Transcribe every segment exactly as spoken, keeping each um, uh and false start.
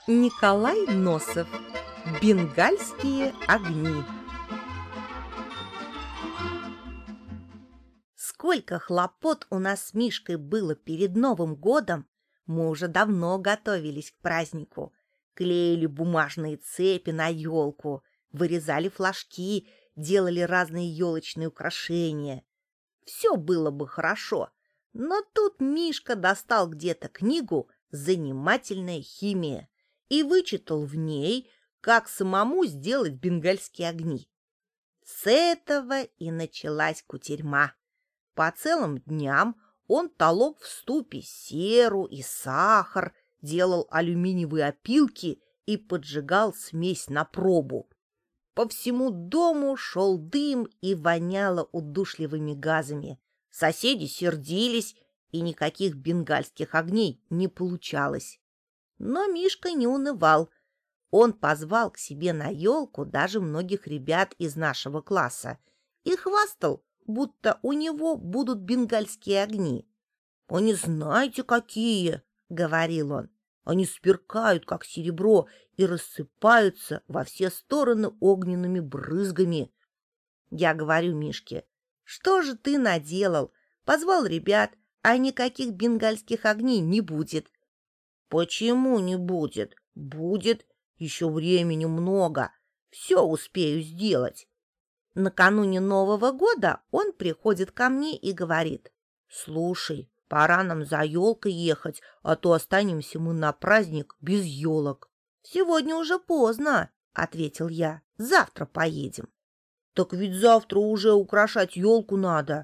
Николай Носов. Бенгальские огни. Сколько хлопот у нас с Мишкой было перед Новым годом! Мы уже давно готовились к празднику. Клеили бумажные цепи на елку, вырезали флажки, делали разные елочные украшения. Все было бы хорошо, но тут Мишка достал где-то книгу «Занимательная химия» и вычитал в ней, как самому сделать бенгальские огни. С этого и началась кутерьма. По целым дням он толок в ступе серу и сахар, делал алюминиевые опилки и поджигал смесь на пробу. По всему дому шел дым и воняло удушливыми газами. Соседи сердились, и никаких бенгальских огней не получалось. Но Мишка не унывал. Он позвал к себе на елку даже многих ребят из нашего класса и хвастал, будто у него будут бенгальские огни. — Они знаете какие, — говорил он. — Они сверкают, как серебро, и рассыпаются во все стороны огненными брызгами. Я говорю Мишке: что же ты наделал? Позвал ребят, а никаких бенгальских огней не будет. — Почему не будет? Будет. Еще времени много. Все успею сделать. Накануне Нового года он приходит ко мне и говорит: слушай, пора нам за елкой ехать, а то останемся мы на праздник без елок. Сегодня уже поздно, ответил я. Завтра поедем. Так ведь завтра уже украшать елку надо.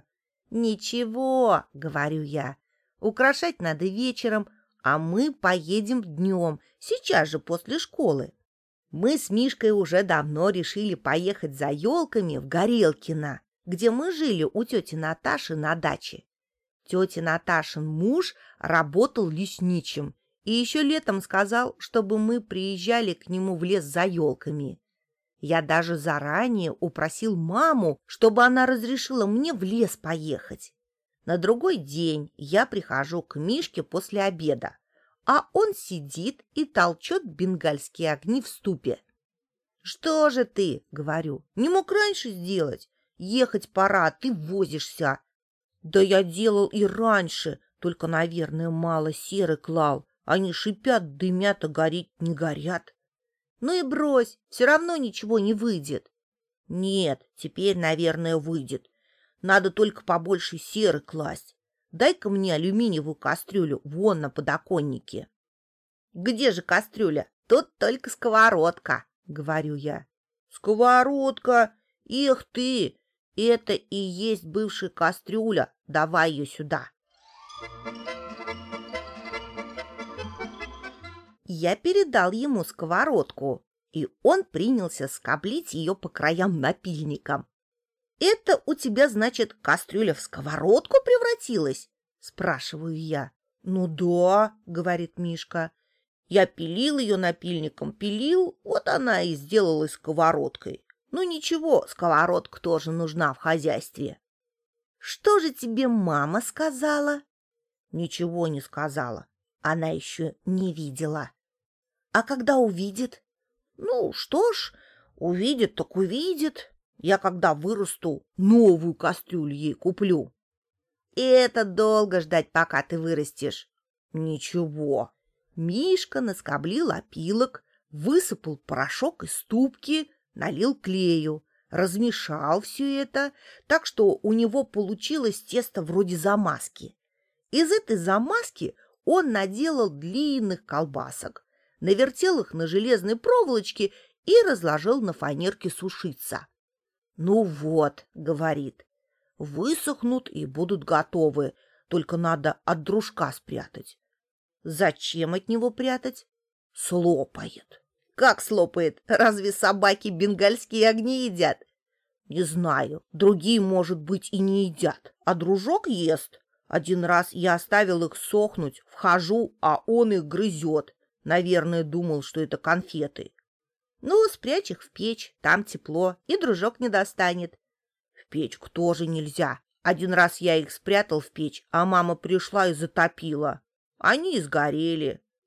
Ничего, говорю я. Украшать надо вечером, а мы поедем днем, сейчас же после школы. Мы с Мишкой уже давно решили поехать за елками в Горелкино, где мы жили у тети Наташи на даче. Тетя Наташин муж работал лесничим и еще летом сказал, чтобы мы приезжали к нему в лес за елками. Я даже заранее упросил маму, чтобы она разрешила мне в лес поехать. На другой день я прихожу к Мишке после обеда, а он сидит и толчет бенгальские огни в ступе. — Что же ты, — говорю, — не мог раньше сделать? Ехать пора, а ты возишься. — Да я делал и раньше, только, наверное, мало серы клал. Они шипят, дымят, а гореть не горят. — Ну и брось, все равно ничего не выйдет. — Нет, теперь, наверное, выйдет. Надо только побольше серы класть. Дай-ка мне алюминиевую кастрюлю вон на подоконнике. — Где же кастрюля? Тут только сковородка, — говорю я. — Сковородка? Эх ты! Это и есть бывшая кастрюля. Давай ее сюда. Я передал ему сковородку, и он принялся скоблить ее по краям напильником. — Это у тебя, значит, кастрюля в сковородку превратилась? — спрашиваю я. — Ну да, — говорит Мишка. Я пилил ее напильником, пилил, вот она и сделалась сковородкой. Ну ничего, сковородка тоже нужна в хозяйстве. — Что же тебе мама сказала? — Ничего не сказала. Она еще не видела. — А когда увидит? — Ну что ж, увидит так увидит. Я, когда вырасту, новую кастрюлю ей куплю. — И это долго ждать, пока ты вырастешь. — Ничего. Мишка наскоблил опилок, высыпал порошок из ступки, налил клею, размешал все это, так что у него получилось тесто вроде замазки. Из этой замазки он наделал длинных колбасок, навертел их на железной проволочке и разложил на фанерке сушиться. — Ну вот, — говорит, — высохнут и будут готовы, только надо от дружка спрятать. — Зачем от него прятать? — Слопает. — Как слопает? Разве собаки бенгальские огни едят? — Не знаю, другие, может быть, и не едят, а дружок ест. Один раз я оставил их сохнуть, вхожу, а он их грызет. Наверное, думал, что это конфеты. Ну, спрячь их в печь, там тепло, и дружок не достанет. В печку тоже нельзя. Один раз я их спрятал в печь, а мама пришла и затопила. Они и сгорели.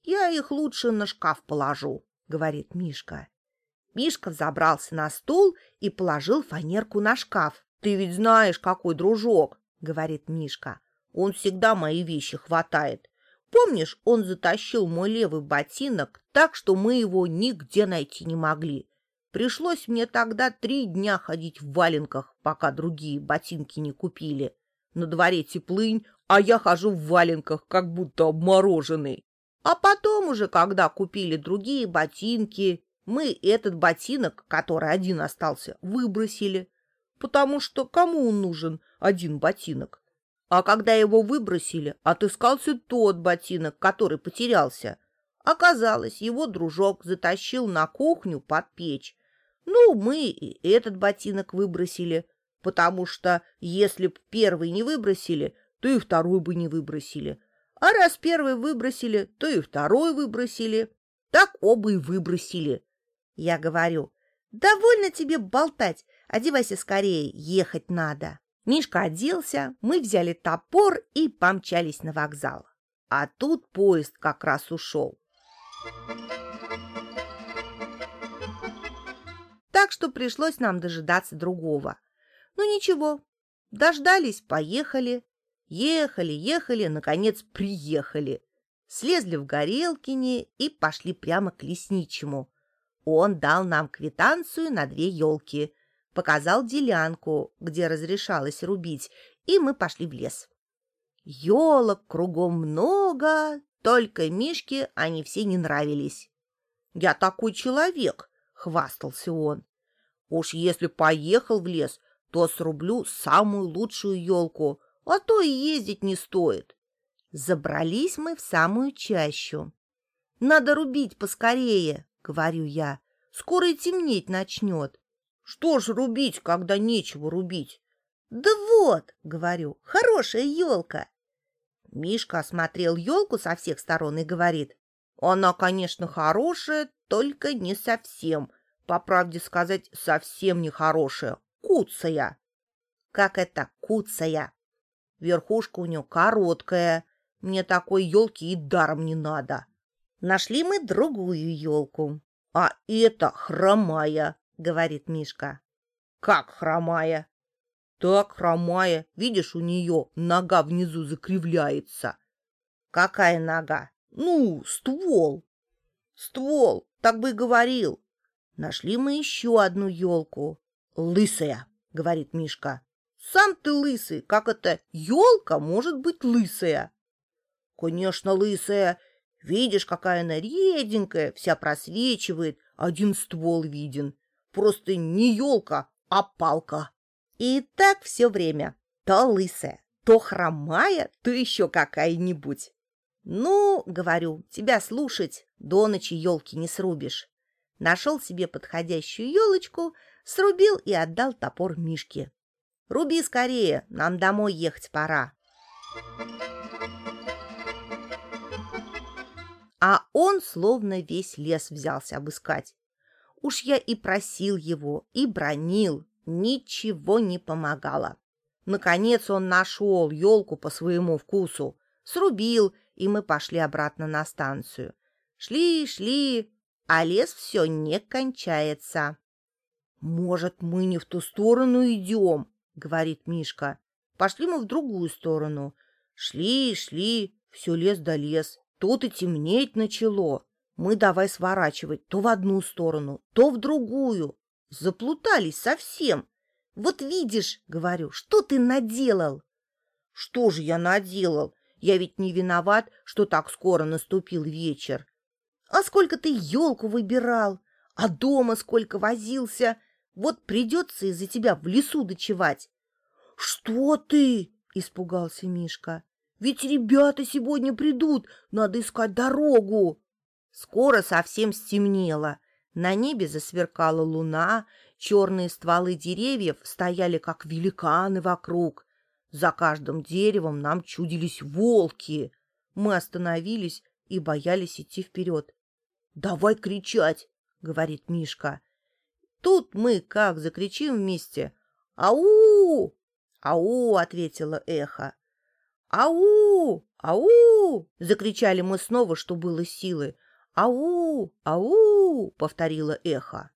Я их лучше на шкаф положу, — говорит Мишка. Мишка взобрался на стул и положил фанерку на шкаф. «Ты ведь знаешь, какой дружок», — говорит Мишка. «Он всегда мои вещи хватает. Помнишь, он затащил мой левый ботинок так, что мы его нигде найти не могли. Пришлось мне тогда три дня ходить в валенках, пока другие ботинки не купили. На дворе теплынь, а я хожу в валенках, как будто обмороженный. А потом уже, когда купили другие ботинки, мы этот ботинок, который один остался, выбросили. Потому что кому он нужен, один ботинок? А когда его выбросили, отыскался тот ботинок, который потерялся. Оказалось, его дружок затащил на кухню под печь. Ну, мы и этот ботинок выбросили, потому что если б первый не выбросили, то и второй бы не выбросили. А раз первый выбросили, то и второй выбросили. Так оба и выбросили. Я говорю: «Довольно тебе болтать, одевайся скорее, ехать надо». Мишка оделся, мы взяли топор и помчались на вокзал. А тут поезд как раз ушел. Так что пришлось нам дожидаться другого. Ну ничего, дождались, поехали. Ехали, ехали, наконец приехали. Слезли в Горелкине и пошли прямо к лесничему. Он дал нам квитанцию на две елки, показал делянку, где разрешалось рубить, и мы пошли в лес. Елок кругом много, только Мишке они все не нравились. «Я такой человек», — хвастался он. «Уж если поехал в лес, то срублю самую лучшую елку, а то и ездить не стоит». Забрались мы в самую чащу. «Надо рубить поскорее», — говорю я, — «скоро и темнеть начнет». «Что ж рубить, когда нечего рубить?» «Да вот», — говорю, — «хорошая елка». Мишка осмотрел елку со всех сторон и говорит: «Она, конечно, хорошая, только не совсем. По правде сказать, совсем не хорошая, куцая». «Как это куцая?» «Верхушка у нее короткая. Мне такой елки и даром не надо». Нашли мы другую елку. «А это хромая», — говорит Мишка. «Как хромая?» «Так хромая. Видишь, у нее нога внизу закривляется». «Какая нога?» «Ну, ствол». «Ствол, так бы и говорил». Нашли мы еще одну елку. «Лысая», — говорит Мишка. «Сам ты лысый, как это елка может быть лысая?» «Конечно, лысая. Видишь, какая она реденькая, вся просвечивает, один ствол виден. Просто не елка, а палка». И так все время. То лысая, то хромая, то еще какая-нибудь. «Ну, — говорю, — тебя слушать, до ночи елки не срубишь». Нашел себе подходящую елочку, срубил и отдал топор Мишке. «Руби скорее, нам домой ехать пора». А он словно весь лес взялся обыскать. Уж я и просил его, и бранил, ничего не помогало. Наконец он нашел елку по своему вкусу, срубил, и мы пошли обратно на станцию. Шли, шли, а лес все не кончается. «Может, мы не в ту сторону идем?» — говорит Мишка. Пошли мы в другую сторону. Шли, шли, все лес да лес. Тут и темнеть начало. Мы давай сворачивать то в одну сторону, то в другую. Заплутались совсем. «Вот видишь, — говорю, — что ты наделал?» «Что же я наделал? Я ведь не виноват, что так скоро наступил вечер». «А сколько ты елку выбирал? А дома сколько возился? Вот придется из-за тебя в лесу ночевать». «Что ты?» — испугался Мишка. «Ведь ребята сегодня придут, надо искать дорогу». Скоро совсем стемнело. На небе засверкала луна, черные стволы деревьев стояли, как великаны вокруг. За каждым деревом нам чудились волки. Мы остановились и боялись идти вперед. «Давай кричать!» — говорит Мишка. Тут мы как закричим вместе: «Ау!» «Ау!» — ответило эхо. «Ау!» «Ау! Ау!» — закричали мы снова, что было силы. «Ау! Ау!» — повторило эхо.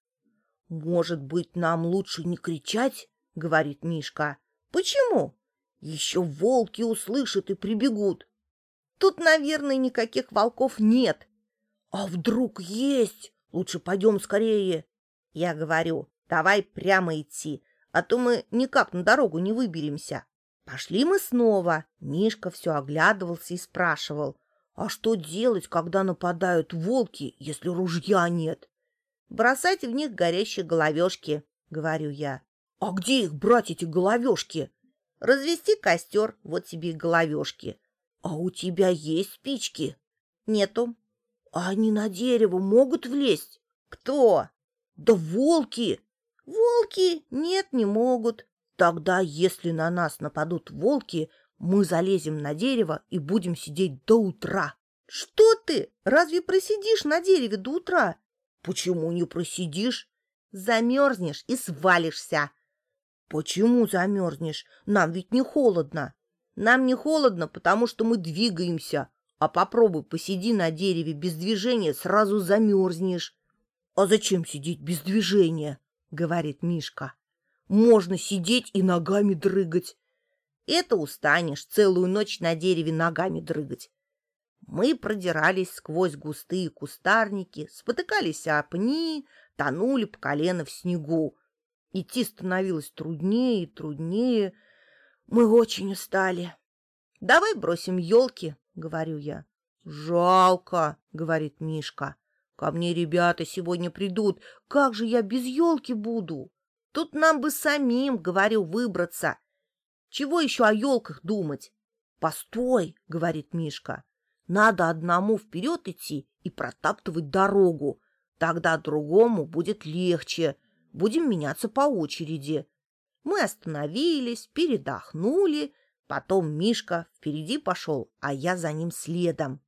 «Может быть, нам лучше не кричать?» — говорит Мишка. «Почему?» «Еще волки услышат и прибегут». «Тут, наверное, никаких волков нет». «А вдруг есть? Лучше пойдем скорее». Я говорю: «Давай прямо идти, а то мы никак на дорогу не выберемся». Пошли мы снова. Мишка все оглядывался и спрашивал: «А что делать, когда нападают волки, если ружья нет?» «Бросать в них горящие головешки», — говорю я. «А где их брать, эти головешки?» «Развести костер, вот тебе и головешки». «А у тебя есть спички?» «Нету». «А они на дерево могут влезть?» «Кто?» «Да волки!» «Волки? Нет, не могут». «Тогда, если на нас нападут волки, мы залезем на дерево и будем сидеть до утра». «Что ты? Разве просидишь на дереве до утра?» «Почему не просидишь?» «Замерзнешь и свалишься». «Почему замерзнешь? Нам ведь не холодно». «Нам не холодно, потому что мы двигаемся. А попробуй посиди на дереве без движения, сразу замерзнешь». «А зачем сидеть без движения?» — говорит Мишка. «Можно сидеть и ногами дрыгать». «Это устанешь целую ночь на дереве ногами дрыгать». Мы продирались сквозь густые кустарники, спотыкались о пни, тонули по колено в снегу. Идти становилось труднее и труднее. Мы очень устали. «Давай бросим елки», — говорю я. «Жалко», — говорит Мишка. «Ко мне ребята сегодня придут. Как же я без елки буду?» «Тут нам бы самим, говорю, выбраться. Чего еще о елках думать?» «Постой», — говорит Мишка. «Надо одному вперед идти и протаптывать дорогу. Тогда другому будет легче. Будем меняться по очереди». Мы остановились, передохнули. Потом Мишка впереди пошел, а я за ним следом.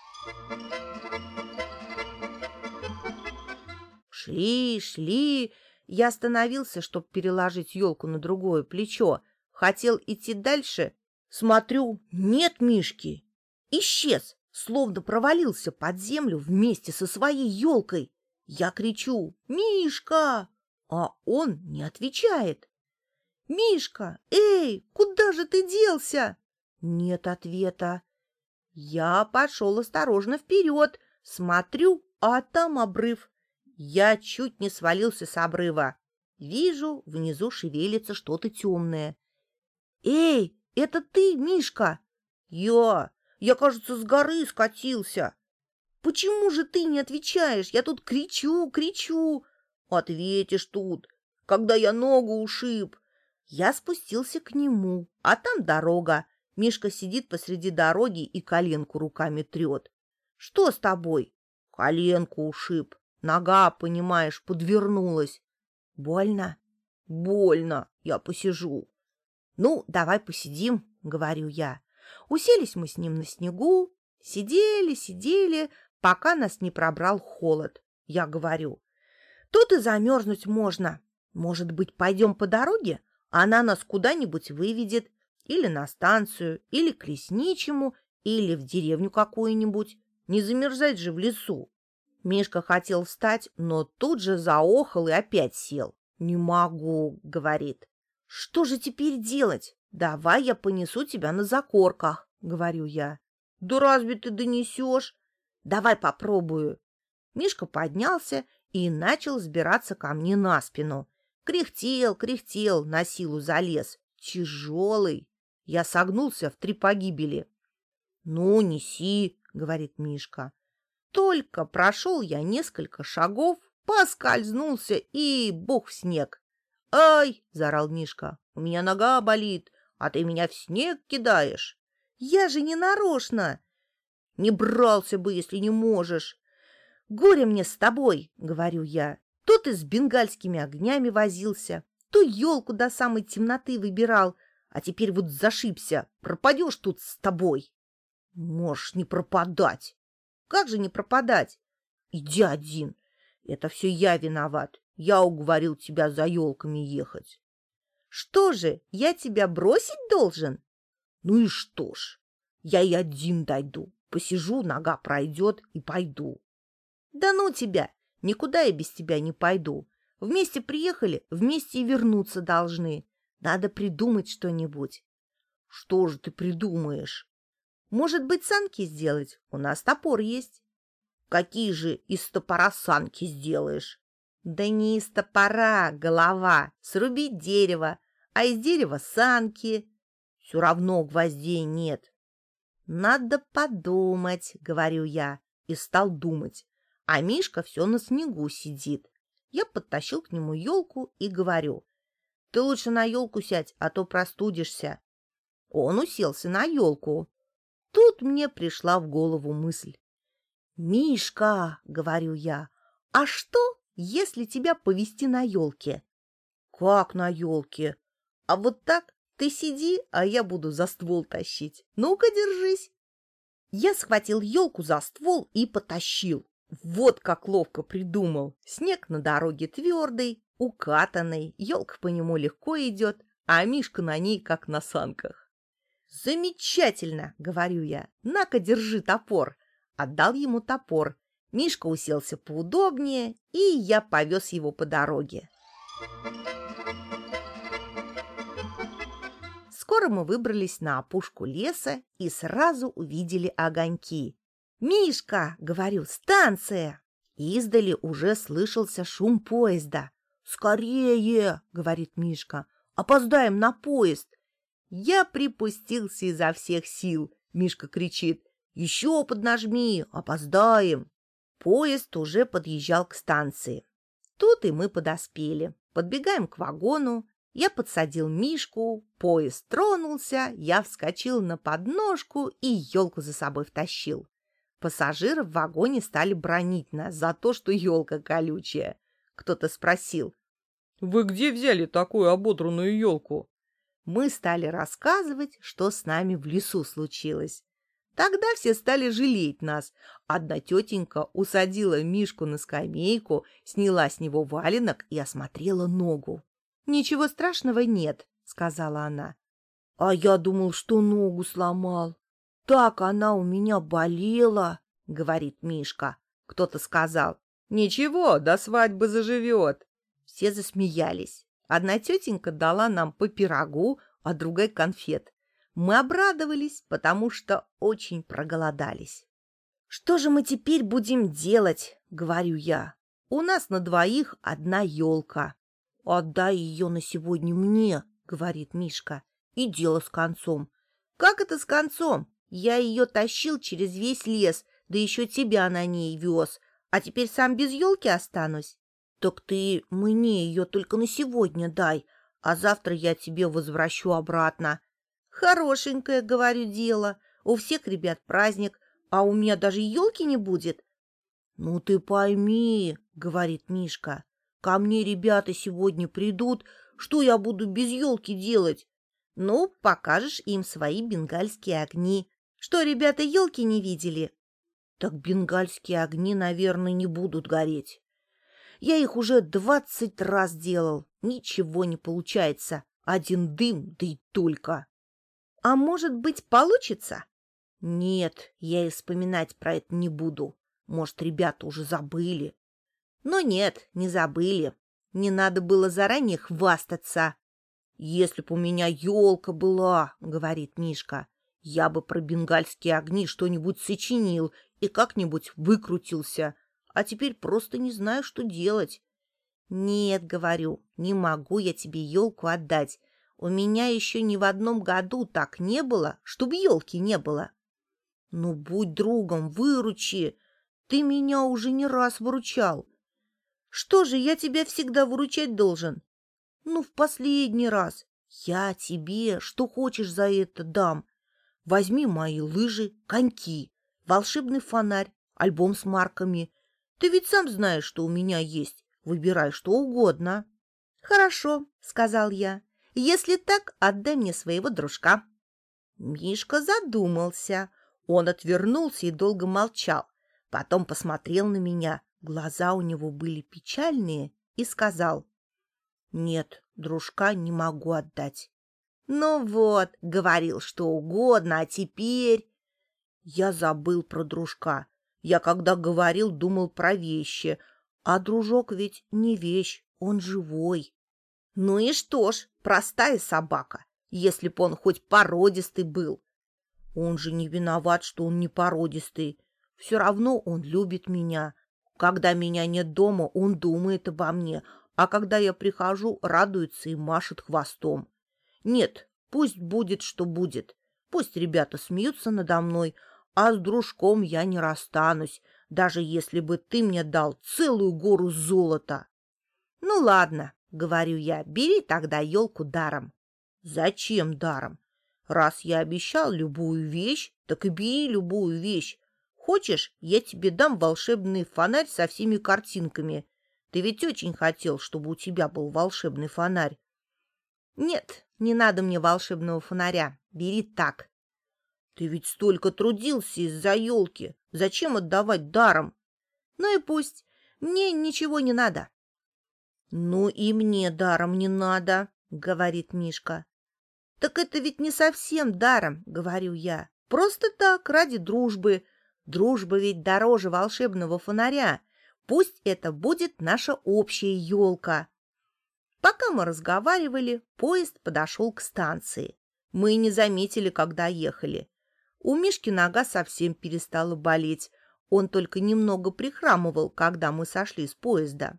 Шли, шли. Я остановился, чтобы переложить елку на другое плечо. Хотел идти дальше. Смотрю, нет Мишки. Исчез, словно провалился под землю вместе со своей елкой. Я кричу: «Мишка!» А он не отвечает. «Мишка, эй, куда же ты делся?» Нет ответа. Я пошел осторожно вперед. Смотрю, а там обрыв. Я чуть не свалился с обрыва. Вижу, внизу шевелится что-то темное. «Эй, это ты, Мишка?» «Я, я, кажется, с горы скатился». «Почему же ты не отвечаешь? Я тут кричу, кричу». «Ответишь тут, когда я ногу ушиб». Я спустился к нему, а там дорога. Мишка сидит посреди дороги и коленку руками трет. «Что с тобой?» «Коленку ушиб. Нога, понимаешь, подвернулась». «Больно?» «Больно. Я посижу». «Ну, давай посидим», — говорю я. Уселись мы с ним на снегу, сидели, сидели, пока нас не пробрал холод. Я говорю: «Тут и замерзнуть можно. Может быть, пойдем по дороге? Она нас куда-нибудь выведет, или на станцию, или к лесничему, или в деревню какую-нибудь. Не замерзать же в лесу». Мишка хотел встать, но тут же заохал и опять сел. «Не могу», — говорит. «Что же теперь делать? Давай я понесу тебя на закорках», — говорю я. «Да разве ты донесешь?» «Давай попробую». Мишка поднялся и начал взбираться ко мне на спину. Кряхтел, кряхтел, на силу залез. Тяжелый. Я согнулся в три погибели. «Ну, неси», — говорит Мишка. Только прошел я несколько шагов, поскользнулся и бух в снег. «Ай!» — заорал Мишка. «У меня нога болит, а ты меня в снег кидаешь». «Я же не нарочно». «Не брался бы, если не можешь». «Горе мне с тобой», — говорю я. То ты с бенгальскими огнями возился, то елку до самой темноты выбирал, а теперь вот зашибся, пропадешь тут с тобой». «Можешь не пропадать». «Как же не пропадать?» «Иди один. Это все я виноват. Я уговорил тебя за елками ехать». «Что же, я тебя бросить должен?» «Ну и что ж? Я и один дойду. Посижу, нога пройдет и пойду. Да ну тебя! Никуда я без тебя не пойду. Вместе приехали, вместе и вернуться должны. Надо придумать что-нибудь. Что же ты придумаешь? Может быть, санки сделать? У нас топор есть. Какие же из топора санки сделаешь? Да не из топора, голова. Срубить дерево, а из дерева санки. Все равно гвоздей нет. Надо подумать, говорю я, и стал думать. А Мишка все на снегу сидит. Я подтащил к нему елку и говорю: ты лучше на елку сядь, а то простудишься. Он уселся на елку. Тут мне пришла в голову мысль. «Мишка, — говорю я, — а что, если тебя повезти на елке?» «Как на елке? А вот так ты сиди, а я буду за ствол тащить. Ну-ка, держись!» Я схватил елку за ствол и потащил. Вот как ловко придумал. Снег на дороге твердый, укатанный, елка по нему легко идет, а Мишка на ней как на санках. «Замечательно, — говорю я, — на-ка, держи топор». Отдал ему топор. Мишка уселся поудобнее, и я повез его по дороге. Скоро мы выбрались на опушку леса и сразу увидели огоньки. «Мишка, — говорю, — станция!» Издали уже слышался шум поезда. «Скорее, — говорит Мишка, — опоздаем на поезд!» Я припустился изо всех сил. Мишка кричит: «Еще поднажми, опоздаем!» Поезд уже подъезжал к станции. Тут и мы подоспели. Подбегаем к вагону. Я подсадил Мишку, поезд тронулся, я вскочил на подножку и елку за собой втащил. Пассажиры в вагоне стали бранить нас за то, что елка колючая. Кто-то спросил: «Вы где взяли такую ободранную елку?» Мы стали рассказывать, что с нами в лесу случилось. Тогда все стали жалеть нас. Одна тетенька усадила Мишку на скамейку, сняла с него валенок и осмотрела ногу. «Ничего страшного нет», — сказала она. «А я думал, что ногу сломал. Так она у меня болела», — говорит Мишка. Кто-то сказал: «Ничего, до свадьбы заживет». Все засмеялись. Одна тетенька дала нам по пирогу, а другая конфет. Мы обрадовались, потому что очень проголодались. «Что же мы теперь будем делать?» — говорю я. «У нас на двоих одна елка». «Отдай ее на сегодня мне», — говорит Мишка, — «и дело с концом». «Как это с концом? Я ее тащил через весь лес, да еще тебя на ней вез, а теперь сам без елки останусь». «Так ты мне ее только на сегодня дай, а завтра я тебе возвращу обратно». «Хорошенькое, — говорю, — дело. У всех ребят праздник, а у меня даже елки не будет». «Ну ты пойми, — говорит Мишка, — ко мне ребята сегодня придут, что я буду без елки делать?» «Ну, покажешь им свои бенгальские огни. Что, ребята елки не видели?» «Так бенгальские огни, наверное, не будут гореть. Я их уже двадцать раз делал, ничего не получается, один дым, да и только». «А может быть, получится?» «Нет, я и вспоминать про это не буду. Может, ребята уже забыли». «Но нет, не забыли. Не надо было заранее хвастаться». «Если б у меня елка была, — говорит Мишка, — я бы про бенгальские огни что-нибудь сочинил и как-нибудь выкрутился. А теперь просто не знаю, что делать». «Нет, — говорю, — не могу я тебе елку отдать. У меня еще ни в одном году так не было, чтоб елки не было». «Ну, будь другом, выручи. Ты меня уже не раз выручал». «Что же, я тебя всегда выручать должен?» «Ну, в последний раз. Я тебе что хочешь за это дам. Возьми мои лыжи, коньки, волшебный фонарь, альбом с марками. Ты ведь сам знаешь, что у меня есть. Выбирай что угодно». «Хорошо, — сказал я. — Если так, отдай мне своего дружка». Мишка задумался. Он отвернулся и долго молчал. Потом посмотрел на меня. Глаза у него были печальные и сказал: «Нет, дружка не могу отдать». «Ну вот, говорил что угодно, а теперь...» Я забыл про дружка. Я, когда говорил, думал про вещи. А дружок ведь не вещь, он живой. Ну и что ж, простая собака, если б он хоть породистый был. Он же не виноват, что он не породистый. Все равно он любит меня. Когда меня нет дома, он думает обо мне, а когда я прихожу, радуется и машет хвостом. Нет, пусть будет, что будет. Пусть ребята смеются надо мной, а с дружком я не расстанусь, даже если бы ты мне дал целую гору золота. Ну ладно, говорю я, бери тогда елку даром. Зачем даром? Раз я обещал любую вещь, так и бери любую вещь. Хочешь, я тебе дам волшебный фонарь со всеми картинками. Ты ведь очень хотел, чтобы у тебя был волшебный фонарь. Нет, не надо мне волшебного фонаря. Бери так. Ты ведь столько трудился из-за елки. Зачем отдавать даром? Ну и пусть. Мне ничего не надо. Ну и мне даром не надо, говорит Мишка. Так это ведь не совсем даром, говорю я. Просто так, ради дружбы. Дружба ведь дороже волшебного фонаря. Пусть это будет наша общая елка. Пока мы разговаривали, поезд подошел к станции. Мы не заметили, когда ехали. У Мишки нога совсем перестала болеть. Он только немного прихрамывал, когда мы сошли с поезда.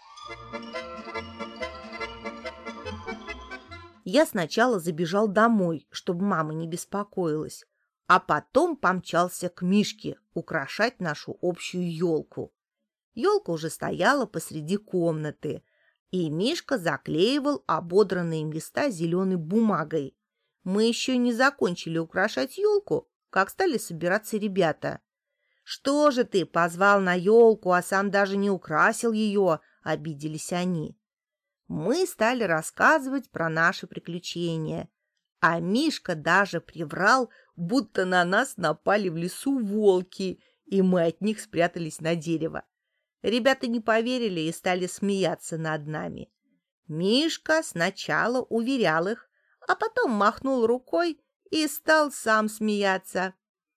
Я сначала забежал домой, чтобы мама не беспокоилась, а потом помчался к Мишке украшать нашу общую елку. Елка уже стояла посреди комнаты, и Мишка заклеивал ободранные места зеленой бумагой. Мы еще не закончили украшать елку, как стали собираться ребята. «Что же ты позвал на елку, а сам даже не украсил ее?» — обиделись они. Мы стали рассказывать про наши приключения, а Мишка даже приврал, будто на нас напали в лесу волки, и мы от них спрятались на дерево. Ребята не поверили и стали смеяться над нами. Мишка сначала уверял их, а потом махнул рукой и стал сам смеяться.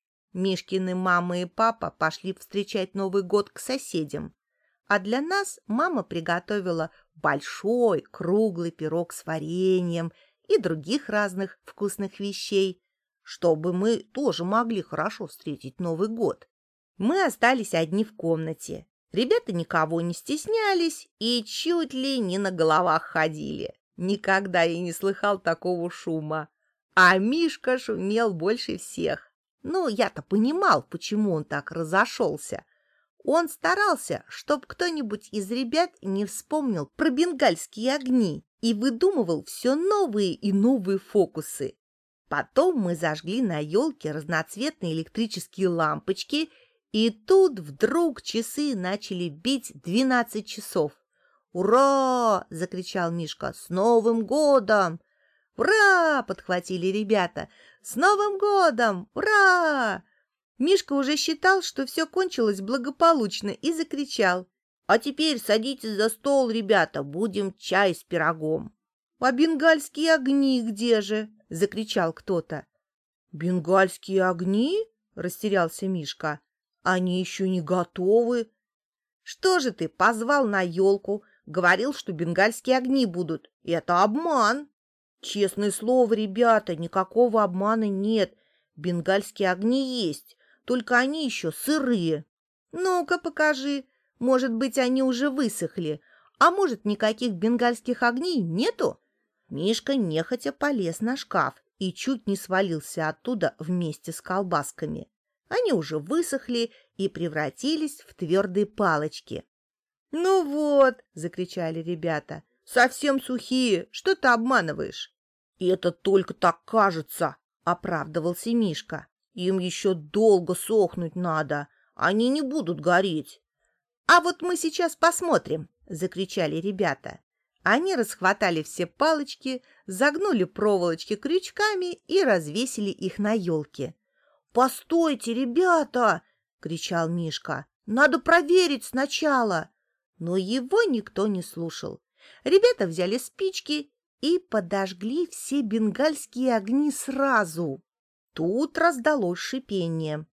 Мишкины мама и папа пошли встречать Новый год к соседям, а для нас мама приготовила большой круглый пирог с вареньем и других разных вкусных вещей, чтобы мы тоже могли хорошо встретить Новый год. Мы остались одни в комнате. Ребята никого не стеснялись и чуть ли не на головах ходили. Никогда я не слыхал такого шума. А Мишка шумел больше всех. Ну, я-то понимал, почему он так разошелся. Он старался, чтоб кто-нибудь из ребят не вспомнил про бенгальские огни и выдумывал все новые и новые фокусы. Потом мы зажгли на елке разноцветные электрические лампочки, и тут вдруг часы начали бить двенадцать часов. «Ура!» — закричал Мишка. «С Новым годом!» «Ура!» — подхватили ребята. «С Новым годом! Ура!» Мишка уже считал, что все кончилось благополучно, и закричал: «А теперь садитесь за стол, ребята, будем чай с пирогом». «А бенгальские огни где же?» — закричал кто-то. «Бенгальские огни?» — растерялся Мишка. «Они еще не готовы». «Что же ты позвал на елку, говорил, что бенгальские огни будут? Это обман». «Честное слово, ребята, никакого обмана нет. Бенгальские огни есть, только они еще сырые». «Ну-ка, покажи. Может быть, они уже высохли, а может, никаких бенгальских огней нету?» Мишка нехотя полез на шкаф и чуть не свалился оттуда вместе с колбасками. Они уже высохли и превратились в твердые палочки. «Ну вот!» — закричали ребята. «Совсем сухие! Что ты обманываешь?» «Это только так кажется!» — оправдывался Мишка. «Им еще долго сохнуть надо, они не будут гореть». «А вот мы сейчас посмотрим!» — закричали ребята. Они расхватали все палочки, загнули проволочки крючками и развесили их на елке. «Постойте, ребята!» — кричал Мишка. «Надо проверить сначала!» Но его никто не слушал. Ребята взяли спички и подожгли все бенгальские огни сразу. Тут раздалось шипение.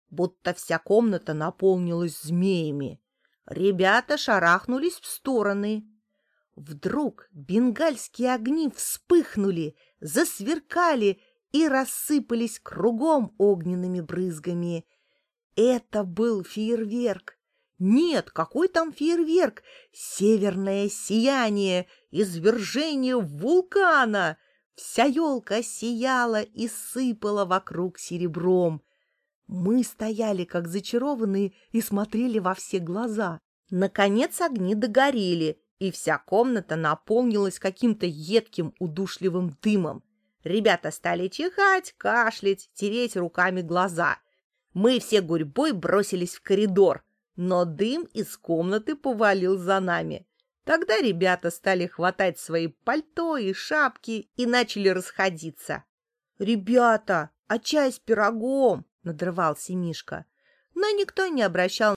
будто вся комната наполнилась змеями. Ребята шарахнулись в стороны. Вдруг бенгальские огни вспыхнули, засверкали и рассыпались кругом огненными брызгами. Это был фейерверк. Нет, какой там фейерверк? Северное сияние, извержение вулкана. Вся елка сияла и сыпала вокруг серебром. Мы стояли, как зачарованные, и смотрели во все глаза. Наконец огни догорели, и вся комната наполнилась каким-то едким удушливым дымом. Ребята стали чихать, кашлять, тереть руками глаза. Мы все гурьбой бросились в коридор, но дым из комнаты повалил за нами. Тогда ребята стали хватать свои пальто и шапки и начали расходиться. «Ребята, а чай с пирогом?» — надрывался Мишка. Но никто не обращал